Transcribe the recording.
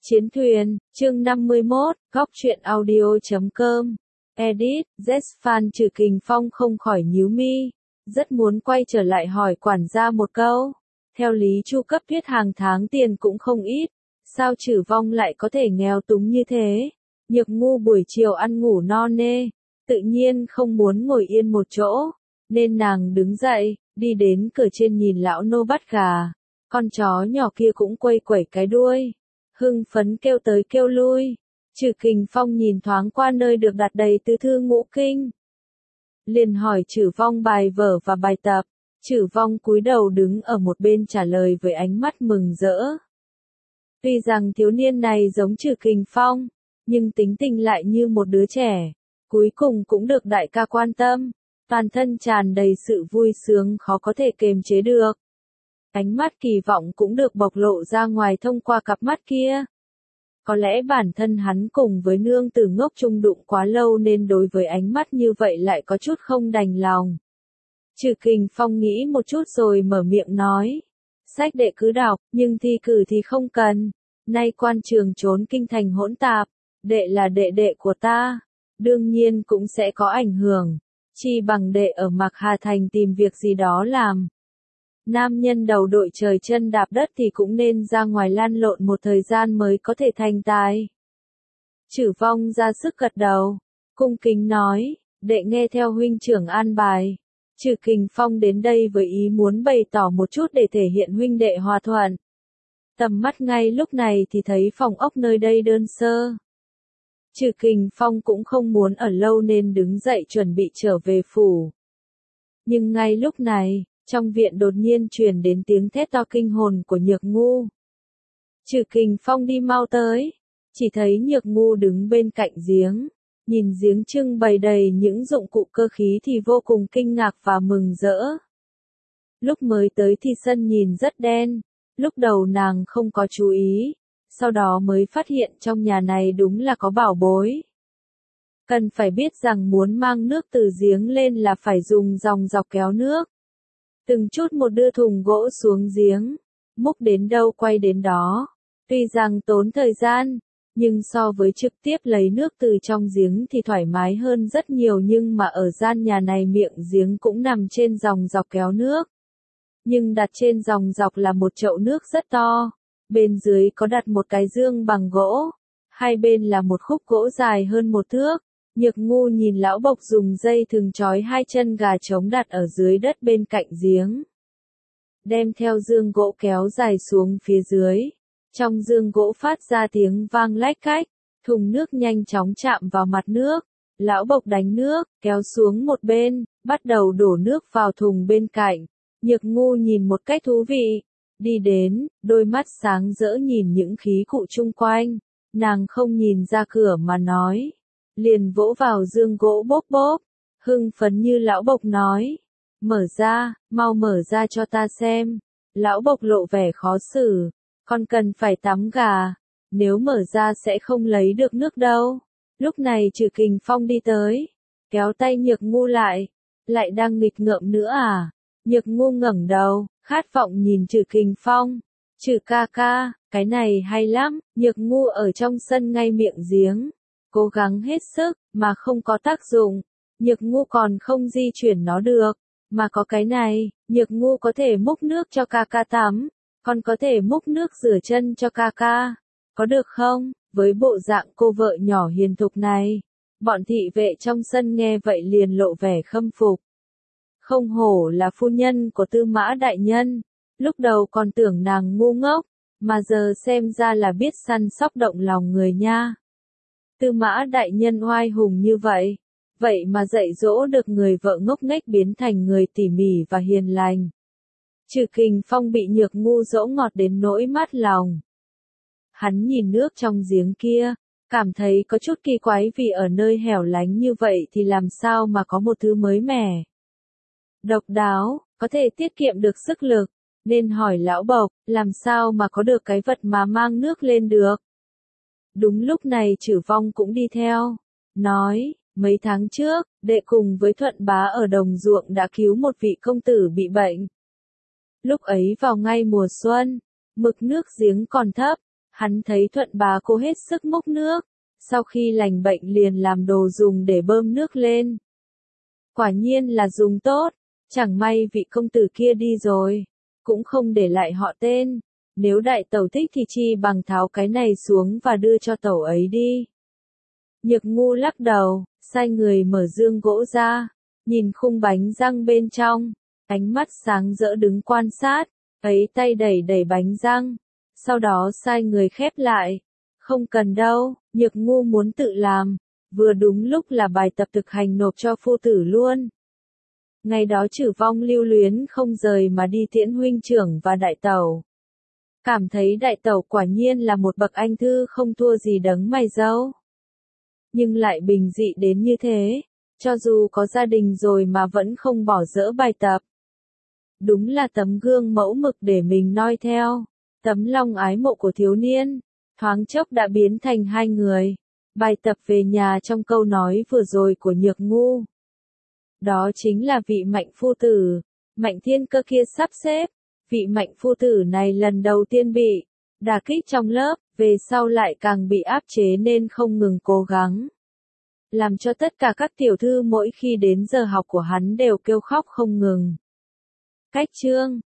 Chiến thuyền, chương 51, góc truyện audio.com. Edit, Zfan Trừ Kình Phong không khỏi nhíu mi, rất muốn quay trở lại hỏi quản gia một câu. Theo lý chu cấp tuyết hàng tháng tiền cũng không ít, sao Trừ Vong lại có thể nghèo túng như thế? Nhược Ngu buổi chiều ăn ngủ no nê, tự nhiên không muốn ngồi yên một chỗ, nên nàng đứng dậy, đi đến cửa trên nhìn lão nô bắt gà. Con chó nhỏ kia cũng quây quẩy cái đuôi, hưng phấn kêu tới kêu lui. Trừ Kình Phong nhìn thoáng qua nơi được đặt đầy tứ thư ngũ kinh, liền hỏi Trừ Vong bài vở và bài tập. Trừ Vong cúi đầu đứng ở một bên trả lời với ánh mắt mừng rỡ. Tuy rằng thiếu niên này giống Trừ Kình Phong, nhưng tính tình lại như một đứa trẻ, cuối cùng cũng được đại ca quan tâm, toàn thân tràn đầy sự vui sướng khó có thể kềm chế được. Ánh mắt kỳ vọng cũng được bộc lộ ra ngoài thông qua cặp mắt kia. Có lẽ bản thân hắn cùng với nương tử ngốc chung đụng quá lâu nên đối với ánh mắt như vậy lại có chút không đành lòng. Trừ Kình Phong nghĩ một chút rồi mở miệng nói. Sách đệ cứ đọc, nhưng thi cử thì không cần. Nay quan trường trốn kinh thành hỗn tạp, đệ là đệ đệ của ta, đương nhiên cũng sẽ có ảnh hưởng. Chi bằng đệ ở Mạc Hà Thành tìm việc gì đó làm. Nam nhân đầu đội trời chân đạp đất thì cũng nên ra ngoài lan lộn một thời gian mới có thể thành tài. Trừ Vong ra sức gật đầu, cung kính nói, đệ nghe theo huynh trưởng an bài. Trừ Kình Phong đến đây với ý muốn bày tỏ một chút để thể hiện huynh đệ hòa thuận. Tầm mắt ngay lúc này thì thấy phòng ốc nơi đây đơn sơ. Trừ Kình Phong cũng không muốn ở lâu nên đứng dậy chuẩn bị trở về phủ. Nhưng ngay lúc này, trong viện đột nhiên truyền đến tiếng thét to kinh hồn của Nhược Ngu. Trừ Kình Phong đi mau tới, chỉ thấy Nhược Ngu đứng bên cạnh giếng, nhìn giếng trưng bày đầy những dụng cụ cơ khí thì vô cùng kinh ngạc và mừng rỡ. Lúc mới tới thì sân nhìn rất đen, lúc đầu nàng không có chú ý, sau đó mới phát hiện trong nhà này đúng là có bảo bối. Cần phải biết rằng muốn mang nước từ giếng lên là phải dùng dòng dọc kéo nước. Từng chút một đưa thùng gỗ xuống giếng, múc đến đâu quay đến đó. Tuy rằng tốn thời gian, nhưng so với trực tiếp lấy nước từ trong giếng thì thoải mái hơn rất nhiều, nhưng mà ở gian nhà này miệng giếng cũng nằm trên dòng dọc kéo nước. Nhưng đặt trên dòng dọc là một chậu nước rất to, bên dưới có đặt một cái dương bằng gỗ, hai bên là một khúc gỗ dài hơn một thước. Nhược Ngu nhìn lão bộc dùng dây thừng trói hai chân gà trống đặt ở dưới đất bên cạnh giếng. Đem theo dương gỗ kéo dài xuống phía dưới. Trong dương gỗ phát ra tiếng vang lách cách, thùng nước nhanh chóng chạm vào mặt nước. Lão bộc đánh nước, kéo xuống một bên, bắt đầu đổ nước vào thùng bên cạnh. Nhược Ngu nhìn một cách thú vị, đi đến, đôi mắt sáng rỡ nhìn những khí cụ chung quanh. Nàng không nhìn ra cửa mà nói. Liền vỗ vào dương gỗ bốp bốp, hưng phấn như lão bộc nói. Mở ra, mau mở ra cho ta xem. Lão bộc lộ vẻ khó xử, con cần phải tắm gà, nếu mở ra sẽ không lấy được nước đâu. Lúc này Trừ Kình Phong đi tới, kéo tay Nhược Ngu lại đang nghịch ngợm nữa à? Nhược Ngu ngẩng đầu, khát vọng nhìn Trừ Kình Phong. Trừ ca ca, cái này hay lắm. Nhược Ngu ở trong sân ngay miệng giếng, cố gắng hết sức, mà không có tác dụng. Nhược Ngu còn không di chuyển nó được, mà có cái này, Nhược Ngu có thể múc nước cho ca ca tắm, còn có thể múc nước rửa chân cho ca ca. Có được không? Với bộ dạng cô vợ nhỏ hiền thục này, bọn thị vệ trong sân nghe vậy liền lộ vẻ khâm phục. Không hổ là phu nhân của Tư Mã đại nhân, lúc đầu còn tưởng nàng ngu ngốc, mà giờ xem ra là biết săn sóc động lòng người nha. Tư Mã đại nhân oai hùng như vậy, vậy mà dạy dỗ được người vợ ngốc nghếch biến thành người tỉ mỉ và hiền lành. Trừ Kình Phong bị Nhược Ngu dỗ ngọt đến nỗi mát lòng. Hắn nhìn nước trong giếng kia, cảm thấy có chút kỳ quái vì ở nơi hẻo lánh như vậy thì làm sao mà có một thứ mới mẻ. Độc đáo, có thể tiết kiệm được sức lực, nên hỏi lão bộc, làm sao mà có được cái vật mà mang nước lên được. Đúng lúc này Trừ Vong cũng đi theo, nói, mấy tháng trước, đệ cùng với Thuận bá ở đồng ruộng đã cứu một vị công tử bị bệnh. Lúc ấy vào ngay mùa xuân, mực nước giếng còn thấp, Hắn thấy Thuận bà cô hết sức múc nước, sau khi lành bệnh liền làm đồ dùng để bơm nước lên. Quả nhiên là dùng tốt, chẳng may vị công tử kia đi rồi, cũng không để lại họ tên. Nếu đại tẩu thích thì chi bằng tháo cái này xuống và đưa cho tẩu ấy đi. Nhược Ngu lắc đầu, sai người mở dương gỗ ra, nhìn khung bánh răng bên trong, ánh mắt sáng rỡ đứng quan sát, ấy tay đẩy đẩy bánh răng, sau đó sai người khép lại. Không cần đâu, Nhược Ngu muốn tự làm, vừa đúng lúc là bài tập thực hành nộp cho phu tử luôn. Ngày đó Trử Vong lưu luyến không rời mà đi tiễn huynh trưởng và đại tẩu. Cảm thấy đại tẩu quả nhiên là một bậc anh thư không thua gì đấng mày râu. Nhưng lại bình dị đến như thế, cho dù có gia đình rồi mà vẫn không bỏ dỡ bài tập. Đúng là tấm gương mẫu mực để mình noi theo, tấm lòng ái mộ của thiếu niên, thoáng chốc đã biến thành hai người. Bài tập về nhà trong câu nói vừa rồi của Nhược Ngu. Đó chính là vị Mạnh phu tử, Mạnh Thiên Cơ kia sắp xếp. Vị Mạnh phu tử này lần đầu tiên bị đả kích trong lớp, về sau lại càng bị áp chế nên không ngừng cố gắng. Làm cho tất cả các tiểu thư mỗi khi đến giờ học của hắn đều kêu khóc không ngừng. Cách chương